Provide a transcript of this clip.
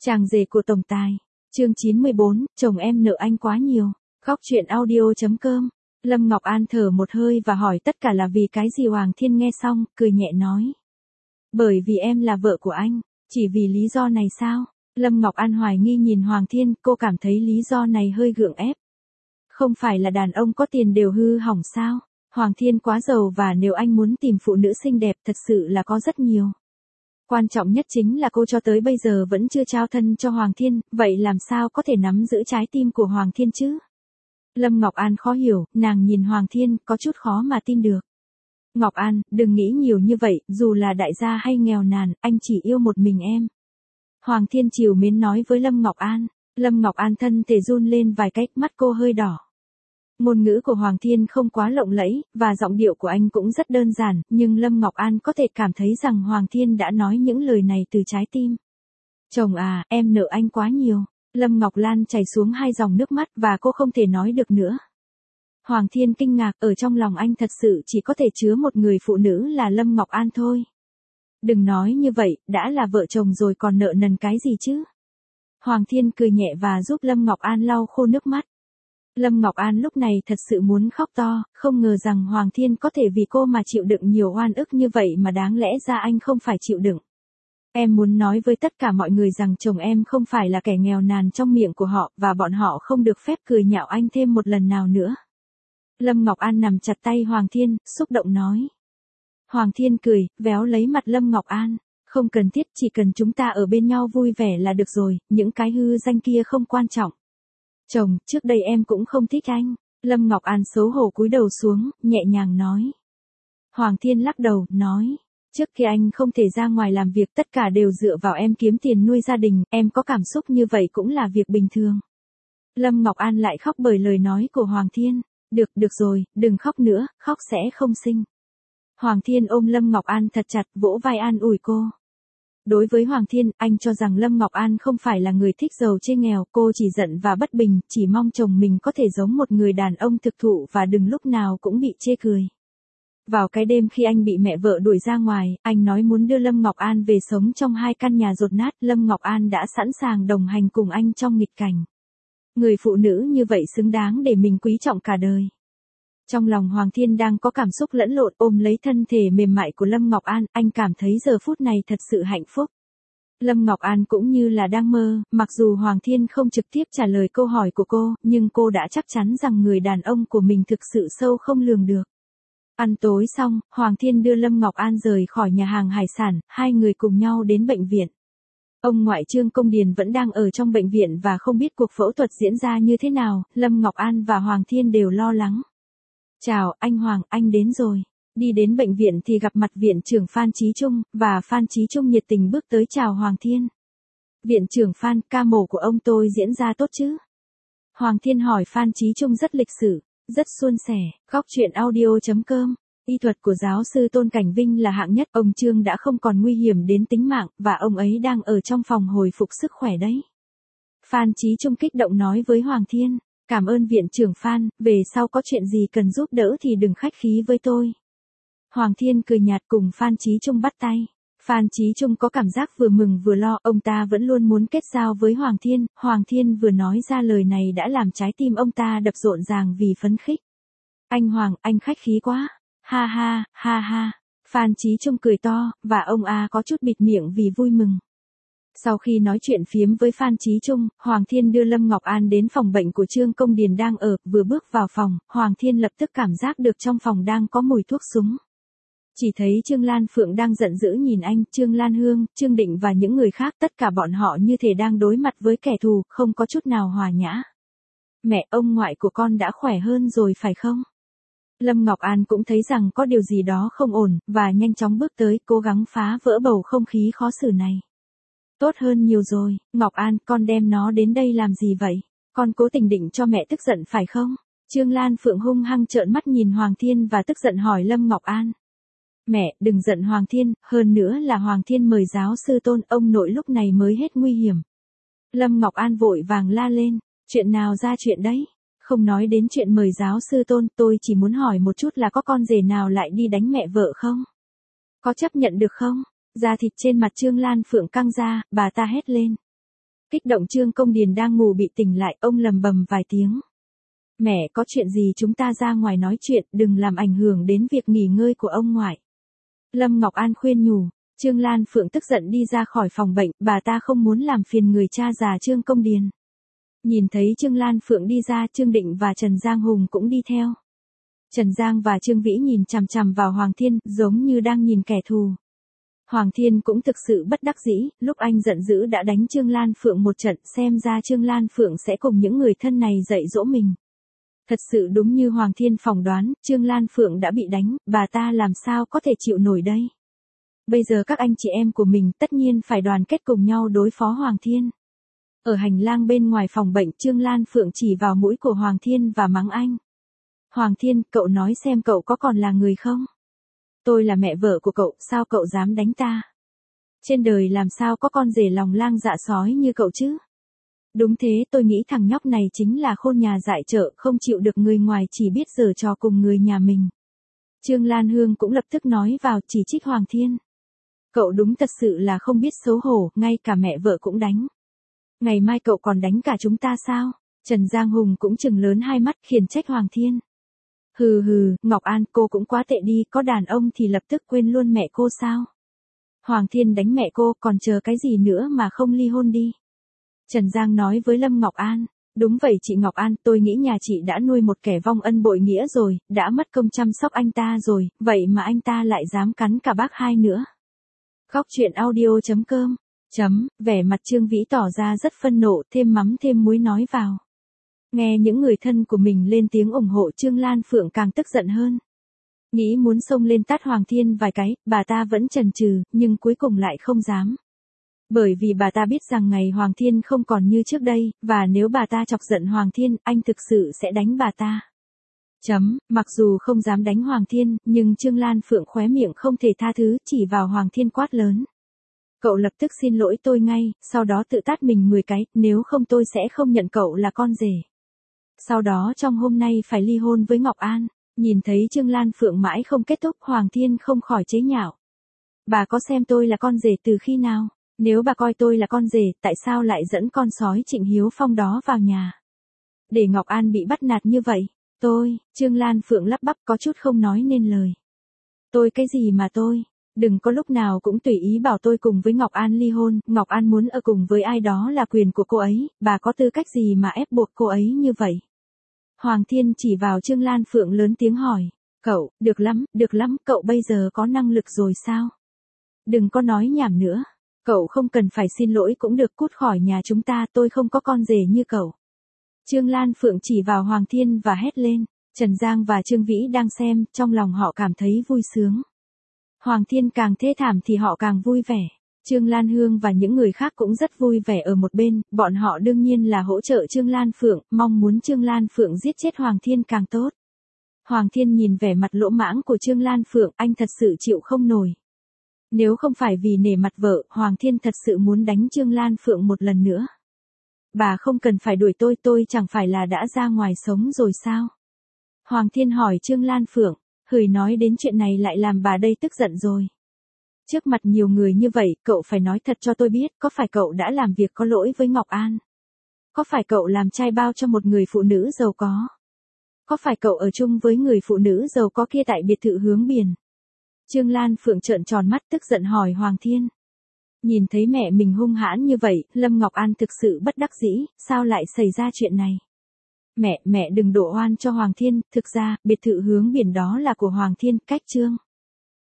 Chàng rể của tổng tài. Chương 94, chồng em nợ anh quá nhiều. Góc truyện audio.com. Lâm Ngọc An thở một hơi và hỏi tất cả là vì cái gì. Hoàng Thiên nghe xong, cười nhẹ nói. Bởi vì em là vợ của anh. Chỉ vì lý do này sao? Lâm Ngọc An hoài nghi nhìn Hoàng Thiên, cô cảm thấy lý do này hơi gượng ép. Không phải là đàn ông có tiền đều hư hỏng sao? Hoàng Thiên quá giàu và nếu anh muốn tìm phụ nữ xinh đẹp thật sự là có rất nhiều. Quan trọng nhất chính là cô cho tới bây giờ vẫn chưa trao thân cho Hoàng Thiên, vậy làm sao có thể nắm giữ trái tim của Hoàng Thiên chứ? Lâm Ngọc An khó hiểu, nàng nhìn Hoàng Thiên, có chút khó mà tin được. Ngọc An, đừng nghĩ nhiều như vậy, dù là đại gia hay nghèo nàn, anh chỉ yêu một mình em. Hoàng Thiên trìu mến nói với Lâm Ngọc An. Lâm Ngọc An thân thể run lên vài cách, mắt cô hơi đỏ. Ngôn ngữ của Hoàng Thiên không quá lộng lẫy, và giọng điệu của anh cũng rất đơn giản, nhưng Lâm Ngọc An có thể cảm thấy rằng Hoàng Thiên đã nói những lời này từ trái tim. Chồng à, em nợ anh quá nhiều. Lâm Ngọc Lan chảy xuống hai dòng nước mắt và cô không thể nói được nữa. Hoàng Thiên kinh ngạc, ở trong lòng anh thật sự chỉ có thể chứa một người phụ nữ là Lâm Ngọc An thôi. Đừng nói như vậy, đã là vợ chồng rồi còn nợ nần cái gì chứ? Hoàng Thiên cười nhẹ và giúp Lâm Ngọc An lau khô nước mắt. Lâm Ngọc An lúc này thật sự muốn khóc to, không ngờ rằng Hoàng Thiên có thể vì cô mà chịu đựng nhiều oan ức như vậy mà đáng lẽ ra anh không phải chịu đựng. Em muốn nói với tất cả mọi người rằng chồng em không phải là kẻ nghèo nàn trong miệng của họ và bọn họ không được phép cười nhạo anh thêm một lần nào nữa. Lâm Ngọc An nằm chặt tay Hoàng Thiên, xúc động nói. Hoàng Thiên cười, véo lấy mặt Lâm Ngọc An. Không cần thiết, chỉ cần chúng ta ở bên nhau vui vẻ là được rồi, những cái hư danh kia không quan trọng. Chồng, trước đây em cũng không thích anh. Lâm Ngọc An xấu hổ cúi đầu xuống, nhẹ nhàng nói. Hoàng Thiên lắc đầu, nói. Trước khi anh không thể ra ngoài làm việc tất cả đều dựa vào em kiếm tiền nuôi gia đình, em có cảm xúc như vậy cũng là việc bình thường. Lâm Ngọc An lại khóc bởi lời nói của Hoàng Thiên. Được rồi, đừng khóc nữa, khóc sẽ không sinh. Hoàng Thiên ôm Lâm Ngọc An thật chặt, vỗ vai an ủi cô. Đối với Hoàng Thiên, anh cho rằng Lâm Ngọc An không phải là người thích giàu chê nghèo, cô chỉ giận và bất bình, chỉ mong chồng mình có thể giống một người đàn ông thực thụ và đừng lúc nào cũng bị chê cười. Vào cái đêm khi anh bị mẹ vợ đuổi ra ngoài, anh nói muốn đưa Lâm Ngọc An về sống trong hai căn nhà dột nát, Lâm Ngọc An đã sẵn sàng đồng hành cùng anh trong nghịch cảnh. Người phụ nữ như vậy xứng đáng để mình quý trọng cả đời. Trong lòng Hoàng Thiên đang có cảm xúc lẫn lộn, ôm lấy thân thể mềm mại của Lâm Ngọc An, anh cảm thấy giờ phút này thật sự hạnh phúc. Lâm Ngọc An cũng như là đang mơ, mặc dù Hoàng Thiên không trực tiếp trả lời câu hỏi của cô, nhưng cô đã chắc chắn rằng người đàn ông của mình thực sự sâu không lường được. Ăn tối xong, Hoàng Thiên đưa Lâm Ngọc An rời khỏi nhà hàng hải sản, hai người cùng nhau đến bệnh viện. Ông ngoại Trương Công Điền vẫn đang ở trong bệnh viện và không biết cuộc phẫu thuật diễn ra như thế nào, Lâm Ngọc An và Hoàng Thiên đều lo lắng. Chào, anh Hoàng, anh đến rồi. Đi đến bệnh viện thì gặp mặt viện trưởng Phan Chí Trung, và Phan Chí Trung nhiệt tình bước tới chào Hoàng Thiên. Viện trưởng Phan, ca mổ của ông tôi diễn ra tốt chứ? Hoàng Thiên hỏi Phan Chí Trung rất lịch sự, rất suôn sẻ. Góc truyện audio.com. Y thuật của giáo sư Tôn Cảnh Vinh là hạng nhất, ông Trương đã không còn nguy hiểm đến tính mạng, và ông ấy đang ở trong phòng hồi phục sức khỏe đấy. Phan Chí Trung kích động nói với Hoàng Thiên. Cảm ơn viện trưởng Phan, về sau có chuyện gì cần giúp đỡ thì đừng khách khí với tôi. Hoàng Thiên cười nhạt cùng Phan Chí Trung bắt tay. Phan Chí Trung có cảm giác vừa mừng vừa lo, ông ta vẫn luôn muốn kết giao với Hoàng Thiên. Hoàng Thiên vừa nói ra lời này đã làm trái tim ông ta đập rộn ràng vì phấn khích. Anh Hoàng, anh khách khí quá. Ha ha, ha ha. Phan Chí Trung cười to, và ông có chút bịt miệng vì vui mừng. Sau khi nói chuyện phiếm với Phan Chí Trung, Hoàng Thiên đưa Lâm Ngọc An đến phòng bệnh của Trương Công Điền đang ở, vừa bước vào phòng, Hoàng Thiên lập tức cảm giác được trong phòng đang có mùi thuốc súng. Chỉ thấy Trương Lan Phượng đang giận dữ nhìn anh, Trương Lan Hương, Trương Định và những người khác, tất cả bọn họ như thể đang đối mặt với kẻ thù, không có chút nào hòa nhã. Mẹ, ông ngoại của con đã khỏe hơn rồi phải không? Lâm Ngọc An cũng thấy rằng có điều gì đó không ổn, và nhanh chóng bước tới, cố gắng phá vỡ bầu không khí khó xử này. Tốt hơn nhiều rồi, Ngọc An, con đem nó đến đây làm gì vậy? Con cố tình định cho mẹ tức giận phải không? Trương Lan Phượng hung hăng trợn mắt nhìn Hoàng Thiên và tức giận hỏi Lâm Ngọc An. Mẹ, đừng giận Hoàng Thiên, hơn nữa là Hoàng Thiên mời giáo sư Tôn, ông nội lúc này mới hết nguy hiểm. Lâm Ngọc An vội vàng la lên, chuyện nào ra chuyện đấy? Không nói đến chuyện mời giáo sư Tôn, tôi chỉ muốn hỏi một chút là có con rể nào lại đi đánh mẹ vợ không? Có chấp nhận được không? Da thịt trên mặt Trương Lan Phượng căng ra, bà ta hét lên. Kích động Trương Công Điền đang ngủ bị tỉnh lại, ông lầm bầm vài tiếng. Mẹ, có chuyện gì chúng ta ra ngoài nói chuyện, đừng làm ảnh hưởng đến việc nghỉ ngơi của ông ngoại. Lâm Ngọc An khuyên nhủ. Trương Lan Phượng tức giận đi ra khỏi phòng bệnh, bà ta không muốn làm phiền người cha già Trương Công Điền. Nhìn thấy Trương Lan Phượng đi ra, Trương Định và Trần Giang Hùng cũng đi theo. Trần Giang và Trương Vĩ nhìn chằm chằm vào Hoàng Thiên, giống như đang nhìn kẻ thù. Hoàng Thiên cũng thực sự bất đắc dĩ, lúc anh giận dữ đã đánh Trương Lan Phượng một trận, xem ra Trương Lan Phượng sẽ cùng những người thân này dạy dỗ mình. Thật sự đúng như Hoàng Thiên phỏng đoán, Trương Lan Phượng đã bị đánh, bà ta làm sao có thể chịu nổi đây. Bây giờ các anh chị em của mình tất nhiên phải đoàn kết cùng nhau đối phó Hoàng Thiên. Ở hành lang bên ngoài phòng bệnh, Trương Lan Phượng chỉ vào mũi của Hoàng Thiên và mắng anh. Hoàng Thiên, cậu nói xem cậu có còn là người không? Tôi là mẹ vợ của cậu, sao cậu dám đánh ta? Trên đời làm sao có con rể lòng lang dạ sói như cậu chứ? Đúng thế, tôi nghĩ thằng nhóc này chính là khôn nhà dại chợ, không chịu được người ngoài, chỉ biết giở trò cùng người nhà mình. Trương Lan Hương cũng lập tức nói vào, chỉ trích Hoàng Thiên. Cậu đúng thật sự là không biết xấu hổ, ngay cả mẹ vợ cũng đánh. Ngày mai cậu còn đánh cả chúng ta sao? Trần Giang Hùng cũng trừng lớn hai mắt, khiển trách Hoàng Thiên. Hừ hừ, Ngọc An, cô cũng quá tệ đi, có đàn ông thì lập tức quên luôn mẹ cô sao? Hoàng Thiên đánh mẹ cô, còn chờ cái gì nữa mà không ly hôn đi? Trần Giang nói với Lâm Ngọc An. Đúng vậy chị Ngọc An, tôi nghĩ nhà chị đã nuôi một kẻ vong ân bội nghĩa rồi, đã mất công chăm sóc anh ta rồi, vậy mà anh ta lại dám cắn cả bác hai nữa. Khóc chuyện audio.com. Vẻ mặt Trương Vĩ tỏ ra rất phân nộ, thêm mắm thêm muối nói vào. Nghe những người thân của mình lên tiếng ủng hộ, Trương Lan Phượng càng tức giận hơn. Nghĩ muốn xông lên tát Hoàng Thiên vài cái, bà ta vẫn chần chừ, nhưng cuối cùng lại không dám. Bởi vì bà ta biết rằng ngày Hoàng Thiên không còn như trước đây, và nếu bà ta chọc giận Hoàng Thiên, anh thực sự sẽ đánh bà ta. Mặc dù không dám đánh Hoàng Thiên, nhưng Trương Lan Phượng khóe miệng không thể tha thứ, chỉ vào Hoàng Thiên quát lớn. Cậu lập tức xin lỗi tôi ngay, sau đó tự tát mình 10 cái, nếu không tôi sẽ không nhận cậu là con rể. Sau đó trong hôm nay phải ly hôn với Ngọc An. Nhìn thấy Trương Lan Phượng mãi không kết thúc, Hoàng Thiên không khỏi chế nhạo. Bà có xem tôi là con rể từ khi nào? Nếu bà coi tôi là con rể, tại sao lại dẫn con sói Trịnh Hiếu Phong đó vào nhà? Để Ngọc An bị bắt nạt như vậy. Trương Lan Phượng lắp bắp có chút không nói nên lời. Tôi cái gì mà tôi? Đừng có lúc nào cũng tùy ý bảo tôi cùng với Ngọc An ly hôn, Ngọc An muốn ở cùng với ai đó là quyền của cô ấy, bà có tư cách gì mà ép buộc cô ấy như vậy? Hoàng Thiên chỉ vào Trương Lan Phượng lớn tiếng hỏi, cậu, được lắm, cậu bây giờ có năng lực rồi sao? Đừng có nói nhảm nữa, cậu không cần phải xin lỗi cũng được, cút khỏi nhà chúng ta, tôi không có con rể như cậu. Trương Lan Phượng chỉ vào Hoàng Thiên và hét lên. Trần Giang và Trương Vĩ đang xem, trong lòng họ cảm thấy vui sướng. Hoàng Thiên càng thê thảm thì họ càng vui vẻ. Trương Lan Hương và những người khác cũng rất vui vẻ ở một bên, bọn họ đương nhiên là hỗ trợ Trương Lan Phượng, mong muốn Trương Lan Phượng giết chết Hoàng Thiên càng tốt. Hoàng Thiên nhìn vẻ mặt lỗ mãng của Trương Lan Phượng, anh thật sự chịu không nổi. Nếu không phải vì nể mặt vợ, Hoàng Thiên thật sự muốn đánh Trương Lan Phượng một lần nữa. Bà không cần phải đuổi tôi chẳng phải là đã ra ngoài sống rồi sao? Hoàng Thiên hỏi Trương Lan Phượng, hửi nói đến chuyện này lại làm bà đây tức giận rồi. Trước mặt nhiều người như vậy, cậu phải nói thật cho tôi biết, có phải cậu đã làm việc có lỗi với Ngọc An? Có phải cậu làm trai bao cho một người phụ nữ giàu có? Có phải cậu ở chung với người phụ nữ giàu có kia tại biệt thự hướng biển? Trương Lan Phượng trợn tròn mắt tức giận hỏi Hoàng Thiên. Nhìn thấy mẹ mình hung hãn như vậy, Lâm Ngọc An thực sự bất đắc dĩ, sao lại xảy ra chuyện này? Mẹ đừng đổ oan cho Hoàng Thiên, thực ra, biệt thự hướng biển đó là của Hoàng Thiên, cách Trương